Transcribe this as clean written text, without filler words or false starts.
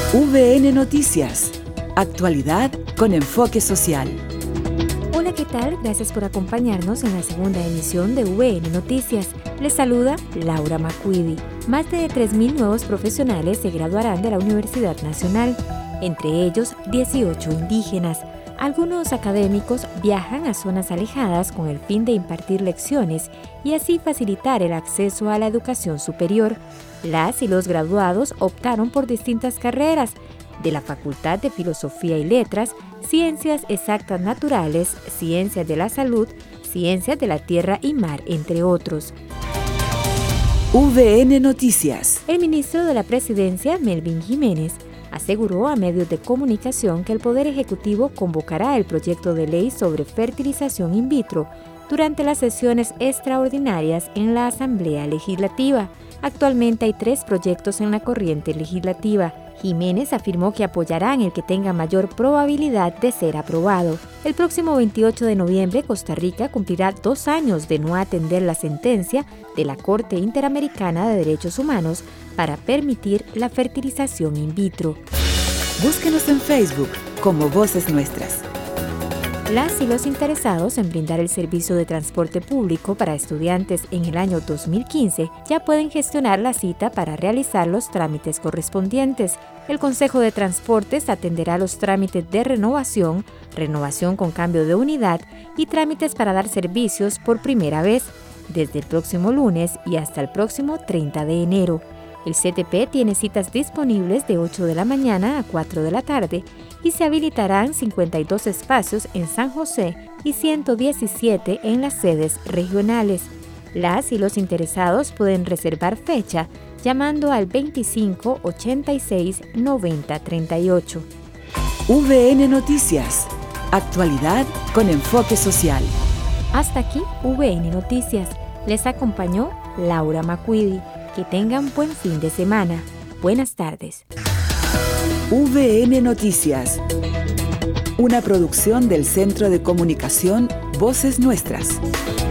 VN Noticias. Actualidad con enfoque social. Hola, ¿qué tal? Gracias por acompañarnos en la segunda emisión de VN Noticias. Les saluda Laura Macuidi. Más de 3.000 nuevos profesionales se graduarán de la Universidad Nacional, entre ellos 18 indígenas. Algunos académicos viajan a zonas alejadas con el fin de impartir lecciones y así facilitar el acceso a la educación superior. Las y los graduados optaron por distintas carreras, de la Facultad de Filosofía y Letras, Ciencias Exactas Naturales, Ciencias de la Salud, Ciencias de la Tierra y Mar, entre otros. VN Noticias. El ministro de la Presidencia, Melvin Jiménez, aseguró a medios de comunicación que el Poder Ejecutivo convocará el proyecto de ley sobre fertilización in vitro durante las sesiones extraordinarias en la Asamblea Legislativa. Actualmente hay 3 proyectos en la corriente legislativa. Jiménez afirmó que apoyarán el que tenga mayor probabilidad de ser aprobado. El próximo 28 de noviembre, Costa Rica cumplirá 2 años de no atender la sentencia de la Corte Interamericana de Derechos Humanos para permitir la fertilización in vitro. Búsquenos en Facebook como Voces Nuestras. Las y los interesados en brindar el servicio de transporte público para estudiantes en el año 2015 ya pueden gestionar la cita para realizar los trámites correspondientes. El Consejo de Transportes atenderá los trámites de renovación, renovación con cambio de unidad y trámites para dar servicios por primera vez, desde el próximo lunes y hasta el próximo 30 de enero. El CTP tiene citas disponibles de 8 de la mañana a 4 de la tarde y se habilitarán 52 espacios en San José y 117 en las sedes regionales. Las y los interesados pueden reservar fecha llamando al 25 86 90 38. VN Noticias. Actualidad con enfoque social. Hasta aquí VN Noticias. Les acompañó Laura Macuidi. Que tengan buen fin de semana. Buenas tardes. VN Noticias. Una producción del Centro de Comunicación Voces Nuestras.